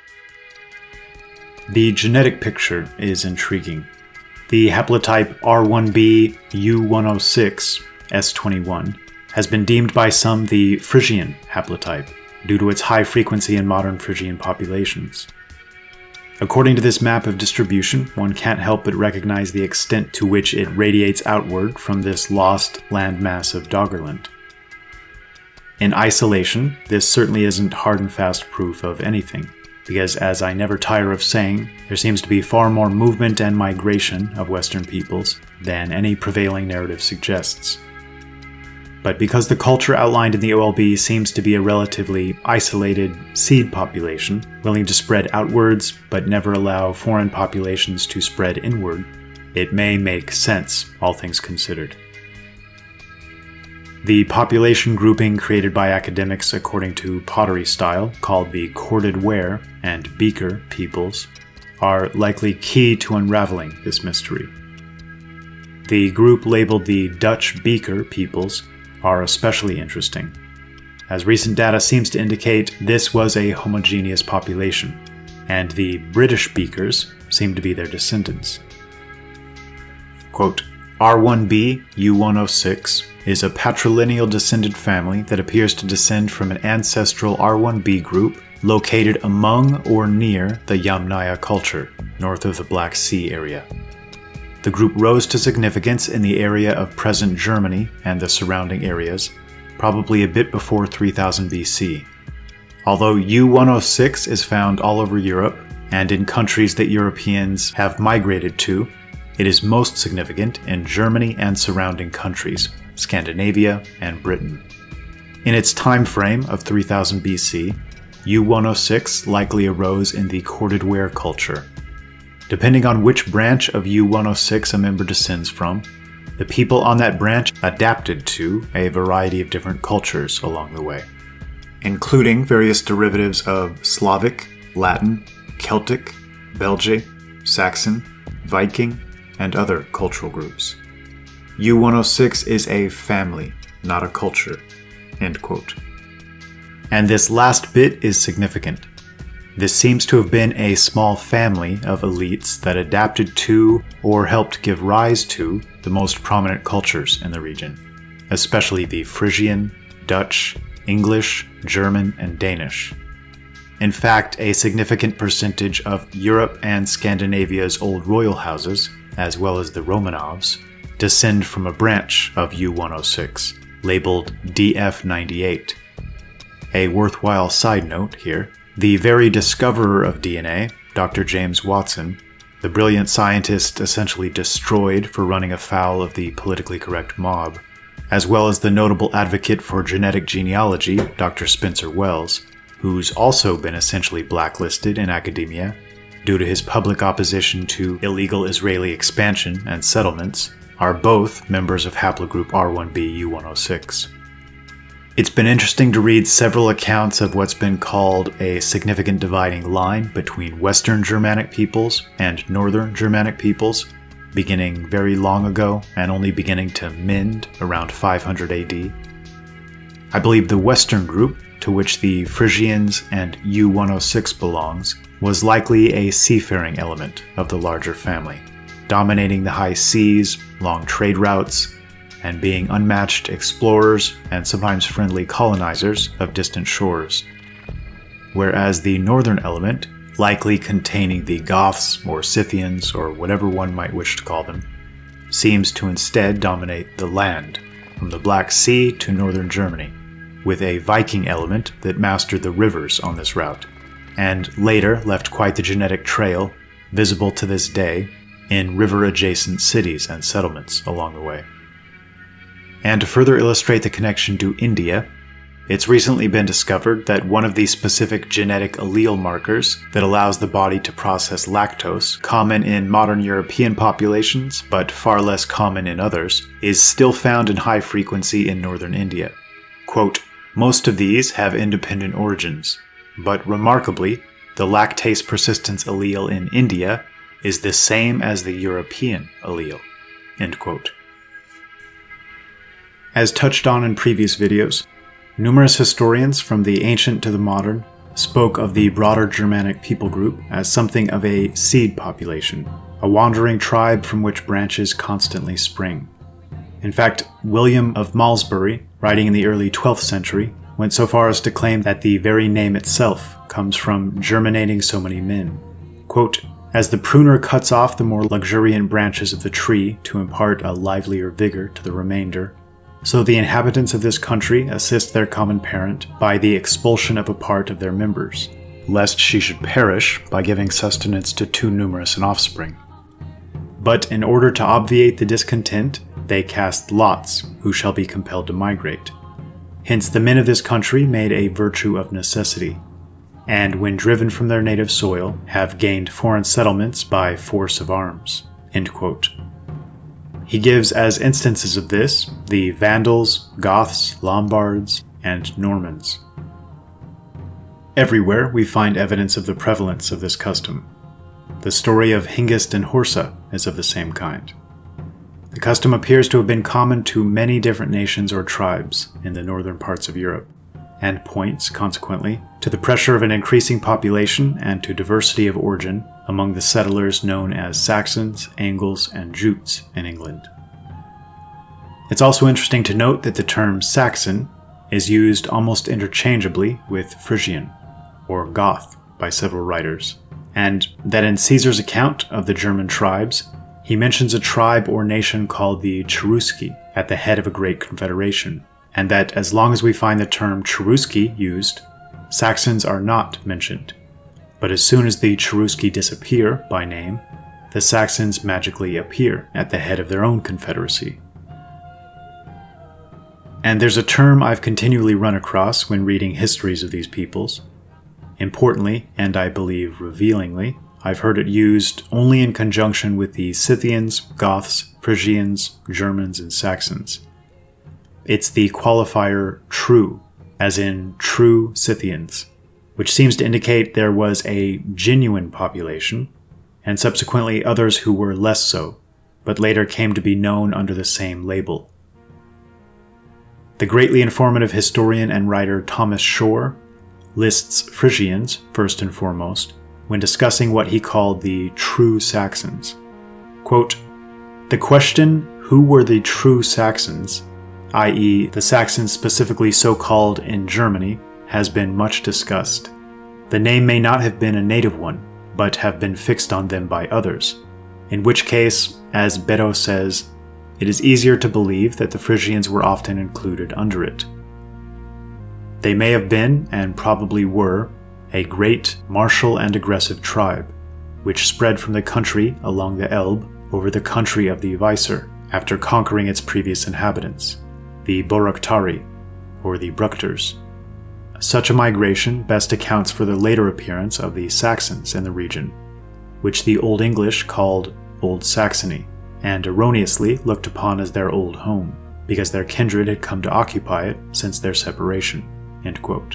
The genetic picture is intriguing. The haplotype R1b U106 S21 has been deemed by some the Frisian haplotype due to its high frequency in modern Frisian populations. According to this map of distribution, one can't help but recognize the extent to which it radiates outward from this lost landmass of Doggerland. In isolation, this certainly isn't hard and fast proof of anything, because as I never tire of saying, there seems to be far more movement and migration of Western peoples than any prevailing narrative suggests. But because the culture outlined in the OLB seems to be a relatively isolated seed population, willing to spread outwards but never allow foreign populations to spread inward, it may make sense, all things considered. The population grouping created by academics according to pottery style, called the corded ware and beaker peoples, are likely key to unraveling this mystery. The group labeled the Dutch beaker peoples are especially interesting, as recent data seems to indicate this was a homogeneous population, and the British beakers seem to be their descendants. Quote, R1b U106 is a patrilineal descended family that appears to descend from an ancestral R1b group located among or near the Yamnaya culture, north of the Black Sea area. The group rose to significance in the area of present Germany and the surrounding areas, probably a bit before 3000 BC. Although U106 is found all over Europe and in countries that Europeans have migrated to, it is most significant in Germany and surrounding countries, Scandinavia and Britain. In its time frame of 3000 BC, U106 likely arose in the corded ware culture. Depending on which branch of U-106 a member descends from, the people on that branch adapted to a variety of different cultures along the way, including various derivatives of Slavic, Latin, Celtic, Belgic, Saxon, Viking, and other cultural groups. U-106 is a family, not a culture." End quote. And this last bit is significant. This seems to have been a small family of elites that adapted to or helped give rise to the most prominent cultures in the region, especially the Frisian, Dutch, English, German, and Danish. In fact, a significant percentage of Europe and Scandinavia's old royal houses, as well as the Romanovs, descend from a branch of U-106, labeled DF98. A worthwhile side note here: the very discoverer of DNA, Dr. James Watson, the brilliant scientist essentially destroyed for running afoul of the politically correct mob, as well as the notable advocate for genetic genealogy, Dr. Spencer Wells, who's also been essentially blacklisted in academia due to his public opposition to illegal Israeli expansion and settlements, are both members of haplogroup R1b U-106. It's been interesting to read several accounts of what's been called a significant dividing line between Western Germanic peoples and Northern Germanic peoples, beginning very long ago and only beginning to mend around 500 AD. I believe the Western group, to which the Frisians and U-106 belongs, was likely a seafaring element of the larger family, dominating the high seas, long trade routes, and being unmatched explorers and sometimes friendly colonizers of distant shores. Whereas the northern element, likely containing the Goths or Scythians or whatever one might wish to call them, seems to instead dominate the land, from the Black Sea to northern Germany, with a Viking element that mastered the rivers on this route, and later left quite the genetic trail, visible to this day, in river-adjacent cities and settlements along the way. And to further illustrate the connection to India, it's recently been discovered that one of the specific genetic allele markers that allows the body to process lactose, common in modern European populations but far less common in others, is still found in high frequency in northern India. Quote, "Most of these have independent origins, but remarkably, the lactase persistence allele in India is the same as the European allele." End quote. As touched on in previous videos, numerous historians from the ancient to the modern spoke of the broader Germanic people group as something of a seed population, a wandering tribe from which branches constantly spring. In fact, William of Malmesbury, writing in the early 12th century, went so far as to claim that the very name itself comes from germinating so many men. Quote, "As the pruner cuts off the more luxuriant branches of the tree to impart a livelier vigor to the remainder, so the inhabitants of this country assist their common parent by the expulsion of a part of their members, lest she should perish by giving sustenance to too numerous an offspring. But in order to obviate the discontent, they cast lots who shall be compelled to migrate. Hence the men of this country made a virtue of necessity, and when driven from their native soil, have gained foreign settlements by force of arms." End quote. He gives as instances of this the Vandals, Goths, Lombards, and Normans. Everywhere we find evidence of the prevalence of this custom. The story of Hengist and Horsa is of the same kind. The custom appears to have been common to many different nations or tribes in the northern parts of Europe, and points, consequently, to the pressure of an increasing population and to diversity of origin among the settlers known as Saxons, Angles, and Jutes in England. It's also interesting to note that the term Saxon is used almost interchangeably with Frisian, or Goth, by several writers, and that in Caesar's account of the German tribes, he mentions a tribe or nation called the Cherusci at the head of a great confederation, and that as long as we find the term Cherusci used, Saxons are not mentioned. But as soon as the Cherusci disappear by name, the Saxons magically appear at the head of their own confederacy. And there's a term I've continually run across when reading histories of these peoples. Importantly, and I believe revealingly, I've heard it used only in conjunction with the Scythians, Goths, Frisians, Germans, and Saxons. It's the qualifier true, as in true Scythians, which seems to indicate there was a genuine population, and subsequently others who were less so, but later came to be known under the same label. The greatly informative historian and writer Thomas Shore lists Frisians, first and foremost, when discussing what he called the true Saxons. Quote, "The question, who were the true Saxons, i.e. the Saxons specifically so called in Germany, has been much discussed. The name may not have been a native one, but have been fixed on them by others, in which case, as Beddoe says, it is easier to believe that the Frisians were often included under it. They may have been, and probably were, a great, martial and aggressive tribe, which spread from the country along the Elbe over the country of the Weser, after conquering its previous inhabitants, the Boructari, or the Bructers. Such a migration best accounts for the later appearance of the Saxons in the region, which the Old English called Old Saxony, and erroneously looked upon as their old home, because their kindred had come to occupy it since their separation." End quote.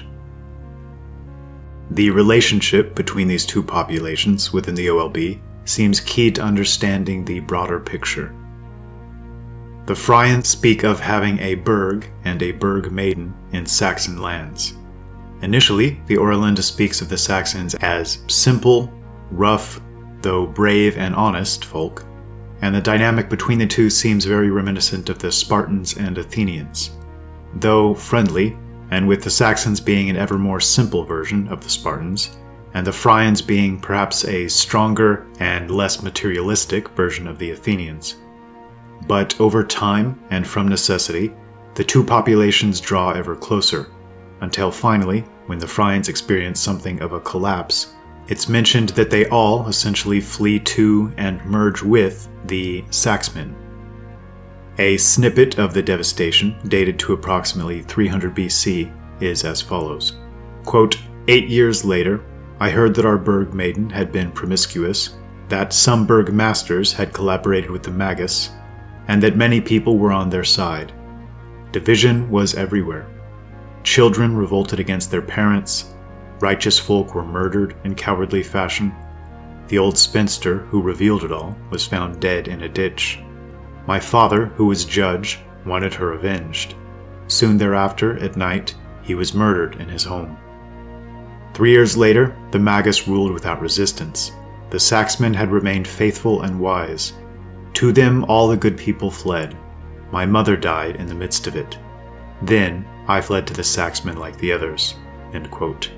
The relationship between these two populations within the OLB seems key to understanding the broader picture. The Frians speak of having a burg and a burg maiden in Saxon lands. Initially, the Oralinde speaks of the Saxons as simple, rough, though brave and honest folk, and the dynamic between the two seems very reminiscent of the Spartans and Athenians. Though friendly, and with the Saxons being an ever more simple version of the Spartans, and the Frians being perhaps a stronger and less materialistic version of the Athenians. But over time, and from necessity, the two populations draw ever closer, until finally, when the Frians experience something of a collapse, it's mentioned that they all essentially flee to and merge with the Saxmen. A snippet of the devastation, dated to approximately 300 BC, is as follows. Quote, 8 years later, I heard that our burg maiden had been promiscuous, that some burg masters had collaborated with the Magus, and that many people were on their side. Division was everywhere. Children revolted against their parents, righteous folk were murdered in cowardly fashion. The old spinster who revealed it all was found dead in a ditch. My father, who was judge, wanted her avenged. Soon thereafter, at night, he was murdered in his home. 3 years later, the Magus ruled without resistance. The Saxmen had remained faithful and wise. To them all the good people fled. My mother died in the midst of it. Then I fled to the Saxmen like the others." End quote.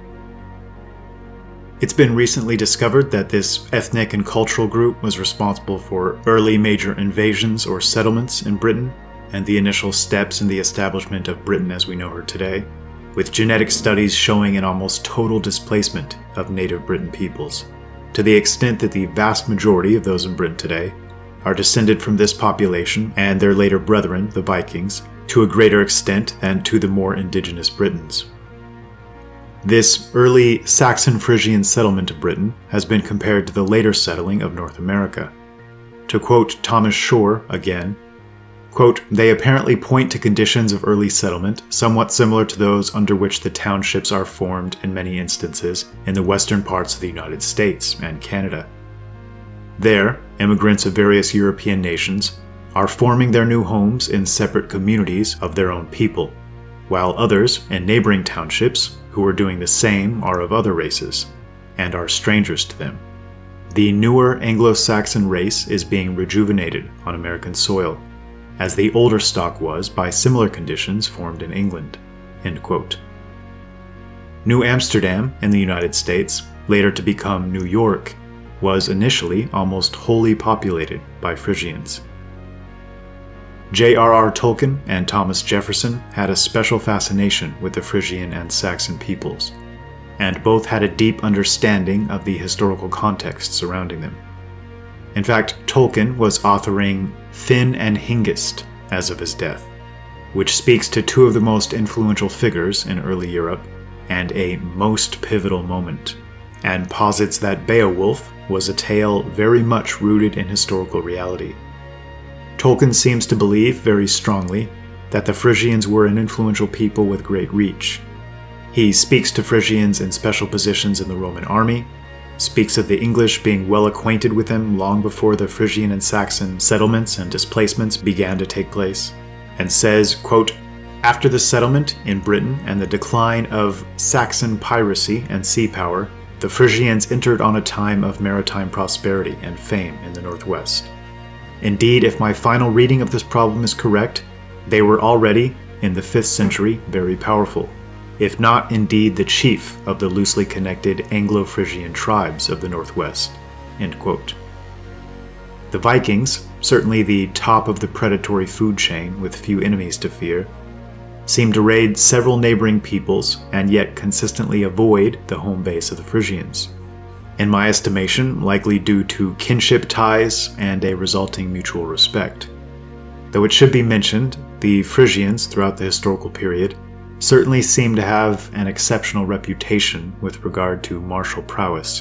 It's been recently discovered that this ethnic and cultural group was responsible for early major invasions or settlements in Britain, and the initial steps in the establishment of Britain as we know her today, with genetic studies showing an almost total displacement of native Briton peoples, to the extent that the vast majority of those in Britain today are descended from this population and their later brethren, the Vikings, to a greater extent than to the more indigenous Britons. This early Saxon-Frisian settlement of Britain has been compared to the later settling of North America. To quote Thomas Shore again, quote, "They apparently point to conditions of early settlement somewhat similar to those under which the townships are formed in many instances in the western parts of the United States and Canada. There, immigrants of various European nations are forming their new homes in separate communities of their own people, while others in neighboring townships who are doing the same are of other races, and are strangers to them. The newer Anglo-Saxon race is being rejuvenated on American soil, as the older stock was by similar conditions formed in England." End quote. New Amsterdam in the United States, later to become New York, was initially almost wholly populated by Frisians. J.R.R. Tolkien and Thomas Jefferson had a special fascination with the Frisian and Saxon peoples, and both had a deep understanding of the historical context surrounding them. In fact, Tolkien was authoring Finn and Hengist as of his death, which speaks to two of the most influential figures in early Europe and a most pivotal moment and posits that Beowulf was a tale very much rooted in historical reality. Tolkien seems to believe very strongly that the Frisians were an influential people with great reach. He speaks to Frisians in special positions in the Roman army, speaks of the English being well acquainted with them long before the Frisian and Saxon settlements and displacements began to take place, and says, quote, "After the settlement in Britain and the decline of Saxon piracy and sea power, the Frisians entered on a time of maritime prosperity and fame in the northwest. Indeed, if my final reading of this problem is correct, they were already, in the 5th century, very powerful, if not indeed the chief of the loosely connected Anglo-Frisian tribes of the northwest." End quote. The Vikings, certainly the top of the predatory food chain with few enemies to fear, seemed to raid several neighboring peoples and yet consistently avoid the home base of the Frisians. In my estimation, likely due to kinship ties and a resulting mutual respect. Though it should be mentioned, the Frisians throughout the historical period certainly seem to have an exceptional reputation with regard to martial prowess.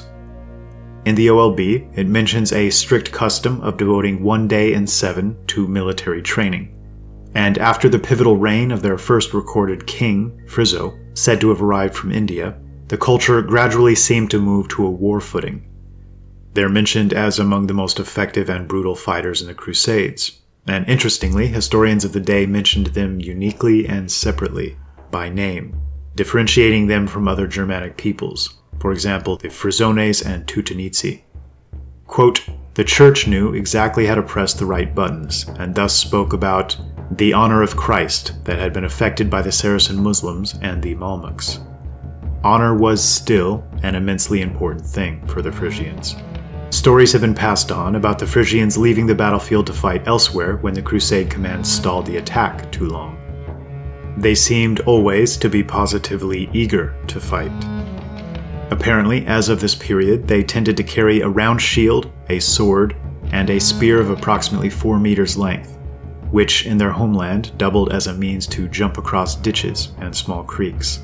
In the OLB, it mentions a strict custom of devoting 1 day in 7 to military training. And after the pivotal reign of their first recorded king, Frisizo, said to have arrived from India, the culture gradually seemed to move to a war footing. They're mentioned as among the most effective and brutal fighters in the Crusades, and interestingly, historians of the day mentioned them uniquely and separately, by name, differentiating them from other Germanic peoples, for example, the Frisones and Teutonici. Quote, "The church knew exactly how to press the right buttons, and thus spoke about the honor of Christ that had been affected by the Saracen Muslims and the Malmuks. Honor was still an immensely important thing for the Frisians. Stories have been passed on about the Frisians leaving the battlefield to fight elsewhere when the Crusade commands stalled the attack too long. They seemed always to be positively eager to fight. Apparently, as of this period, they tended to carry a round shield, a sword, and a spear of approximately 4 meters length, which in their homeland doubled as a means to jump across ditches and small creeks.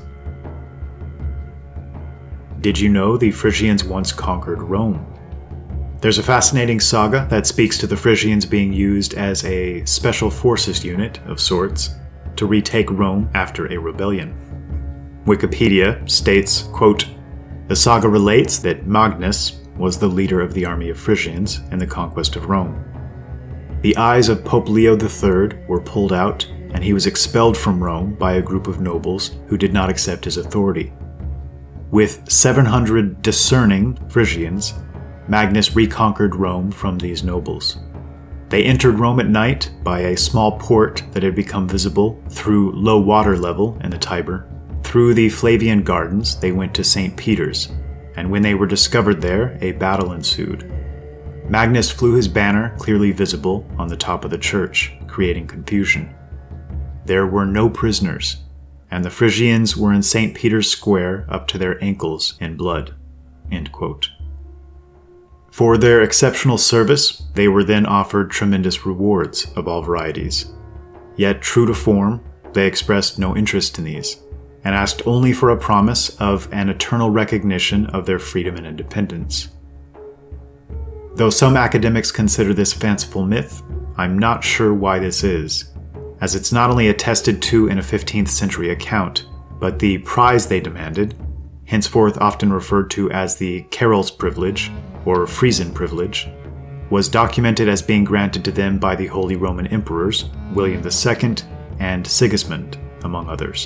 Did you know the Frisians once conquered Rome? There's a fascinating saga that speaks to the Frisians being used as a special forces unit of sorts to retake Rome after a rebellion. Wikipedia states, quote, "The saga relates that Magnus was the leader of the army of Frisians in the conquest of Rome. The eyes of Pope Leo III were pulled out, and he was expelled from Rome by a group of nobles who did not accept his authority. With 700 discerning Frisians, Magnus reconquered Rome from these nobles. They entered Rome at night by a small port that had become visible through low water level in the Tiber. Through the Flavian Gardens, they went to St. Peter's, and when they were discovered there, a battle ensued. Magnus flew his banner clearly visible on the top of the church, creating confusion. There were no prisoners, and the Frisians were in St. Peter's Square up to their ankles in blood." End quote. For their exceptional service, they were then offered tremendous rewards of all varieties. Yet, true to form, they expressed no interest in these, and asked only for a promise of an eternal recognition of their freedom and independence. Though some academics consider this fanciful myth, I'm not sure why this is, as it's not only attested to in a 15th century account, but the prize they demanded, henceforth often referred to as the Carol's privilege, or Frisian privilege, was documented as being granted to them by the Holy Roman Emperors, William II and Sigismund, among others.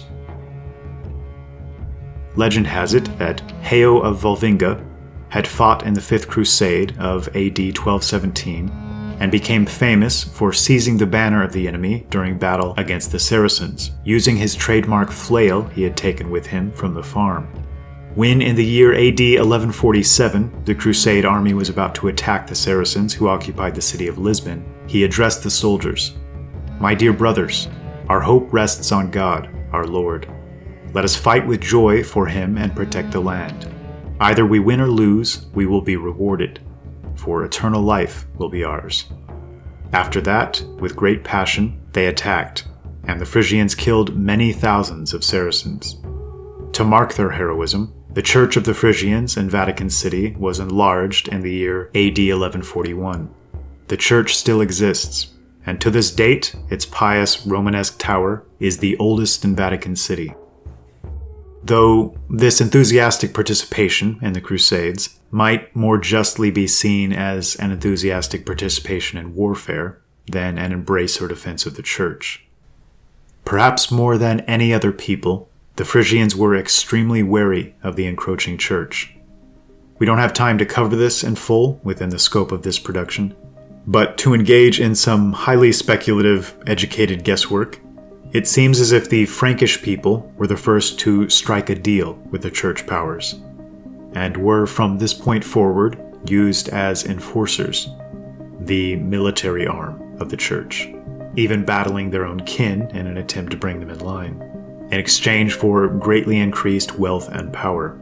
Legend has it that Heo of Volvinga had fought in the 5th Crusade of AD 1217 and became famous for seizing the banner of the enemy during battle against the Saracens, using his trademark flail he had taken with him from the farm. When in the year AD 1147, the Crusade army was about to attack the Saracens who occupied the city of Lisbon, he addressed the soldiers, "My dear brothers, our hope rests on God, our Lord. Let us fight with joy for him and protect the land. Either we win or lose, we will be rewarded, for eternal life will be ours." After that, with great passion, they attacked, and the Frisians killed many thousands of Saracens. To mark their heroism, The Church of the Phrygians in Vatican City was enlarged in the year AD 1141. The church still exists, and to this date, its pious Romanesque tower is the oldest in Vatican City. Though this enthusiastic participation in the Crusades might more justly be seen as an enthusiastic participation in warfare than an embrace or defense of the church. Perhaps more than any other people, the Phrygians were extremely wary of the encroaching church. We don't have time to cover this in full within the scope of this production, but to engage in some highly speculative, educated guesswork, it seems as if the Frankish people were the first to strike a deal with the church powers, and were from this point forward used as enforcers, the military arm of the church, even battling their own kin in an attempt to bring them in line, in exchange for greatly increased wealth and power.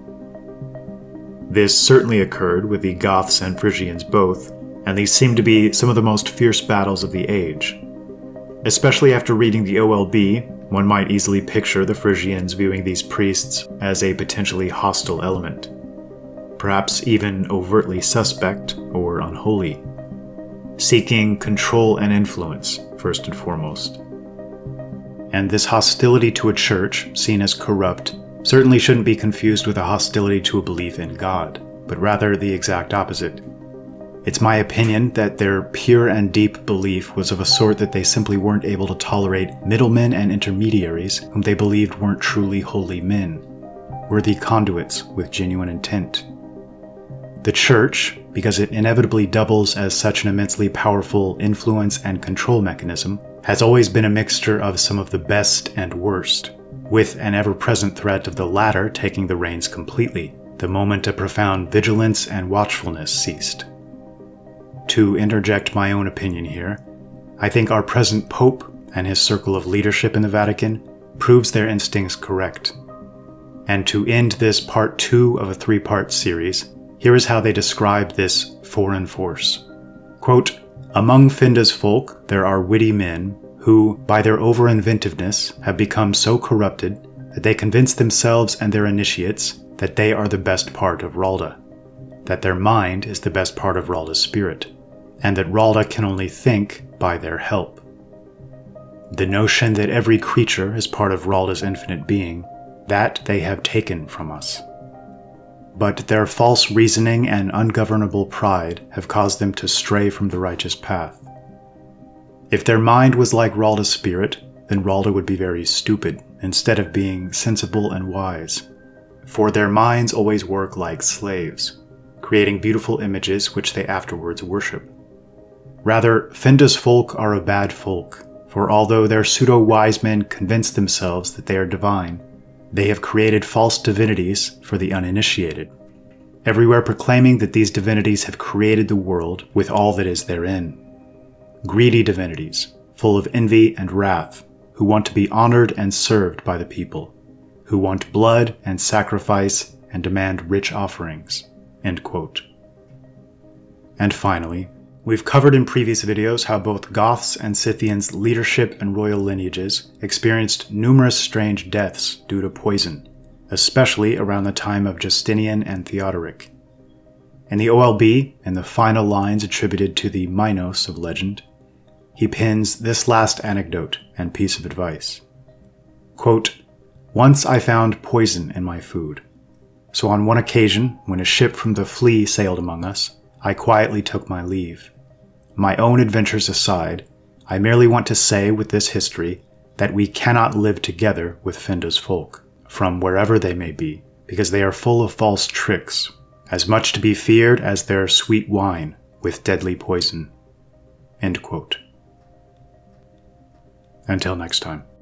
This certainly occurred with the Goths and Phrygians both, and these seem to be some of the most fierce battles of the age. Especially after reading the OLB, one might easily picture the Phrygians viewing these priests as a potentially hostile element, perhaps even overtly suspect or unholy, seeking control and influence first and foremost. And this hostility to a church, seen as corrupt, certainly shouldn't be confused with a hostility to a belief in God, but rather the exact opposite. It's my opinion that their pure and deep belief was of a sort that they simply weren't able to tolerate middlemen and intermediaries whom they believed weren't truly holy men, worthy conduits with genuine intent. The church, because it inevitably doubles as such an immensely powerful influence and control mechanism, has always been a mixture of some of the best and worst, with an ever-present threat of the latter taking the reins completely, the moment a profound vigilance and watchfulness ceased. To interject my own opinion here, I think our present Pope and his circle of leadership in the Vatican proves their instincts correct. And to end this part 2 of a 3-part series, here is how they describe this foreign force. Quote, "Among Finda's folk, there are witty men who, by their over-inventiveness, have become so corrupted that they convince themselves and their initiates that they are the best part of Ralda, that their mind is the best part of Ralda's spirit, and that Ralda can only think by their help. The notion that every creature is part of Ralda's infinite being, that they have taken from us. But their false reasoning and ungovernable pride have caused them to stray from the righteous path. If their mind was like Ralda's spirit, then Ralda would be very stupid, instead of being sensible and wise. For their minds always work like slaves, creating beautiful images which they afterwards worship. Rather, Finda's folk are a bad folk, for although their pseudo-wise men convince themselves that they are divine, they have created false divinities for the uninitiated, everywhere proclaiming that these divinities have created the world with all that is therein. Greedy divinities, full of envy and wrath, who want to be honored and served by the people, who want blood and sacrifice and demand rich offerings." End quote. And finally, we've covered in previous videos how both Goths and Scythians' leadership and royal lineages experienced numerous strange deaths due to poison, especially around the time of Justinian and Theodoric. In the OLB, in the final lines attributed to the Minos of legend, he pins this last anecdote and piece of advice. Quote, "Once I found poison in my food. So on one occasion, when a ship from the Fleet sailed among us, I quietly took my leave. My own adventures aside, I merely want to say with this history that we cannot live together with Finda's folk, from wherever they may be, because they are full of false tricks, as much to be feared as their sweet wine with deadly poison." End quote. Until next time.